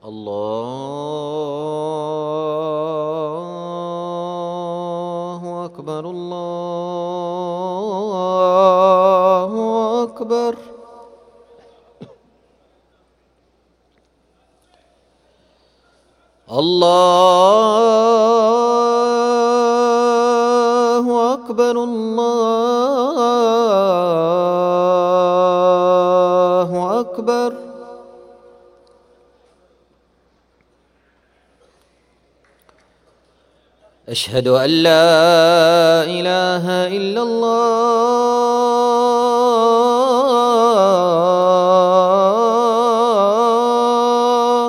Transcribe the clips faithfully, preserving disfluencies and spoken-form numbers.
الله أكبر الله أكبر. الله أكبر الله أكبر. أشهد أن لا إله إلا الله.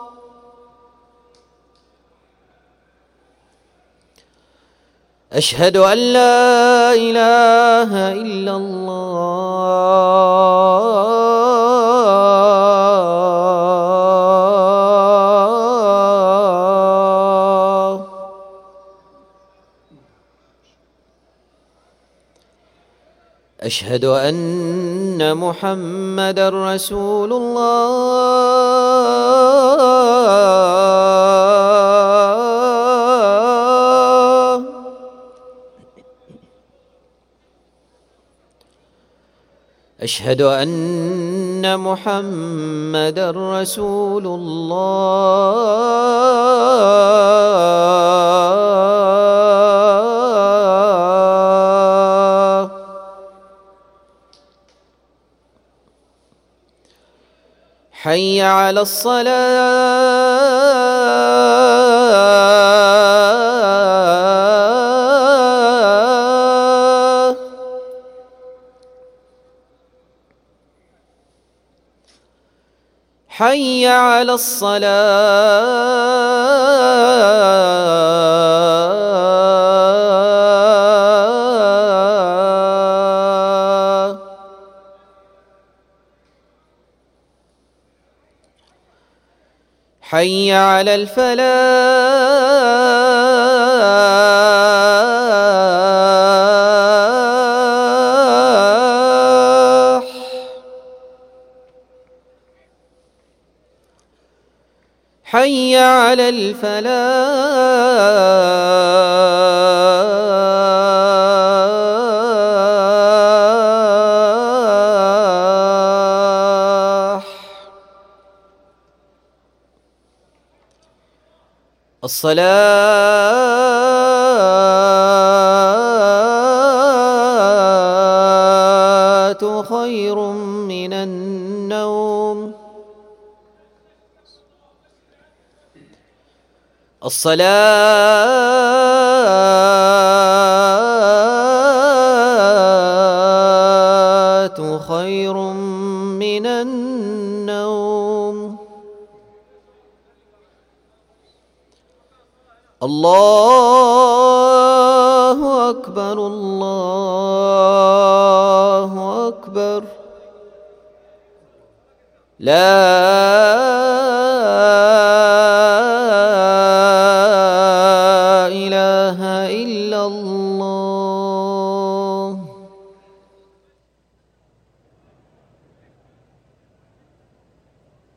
أشهد أن لا إله إلا الله. أشهد أن محمدًا رسول الله. أشهد أن محمدًا رسول الله. حي على الصلاة. حي على الصلاة. حي على الفلاح. حي على الفلاح. الصلاة خير من النوم. الصلاة خير من النوم. الله أكبر الله أكبر. لا